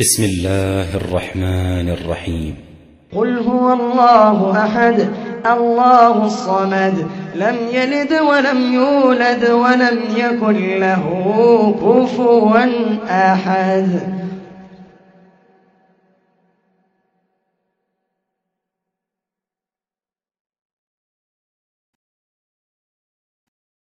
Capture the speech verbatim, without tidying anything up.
بسم الله الرحمن الرحيم. قل هو الله أحد الله الصمد لم يلد ولم يولد ولم يكن له كفوا أحد.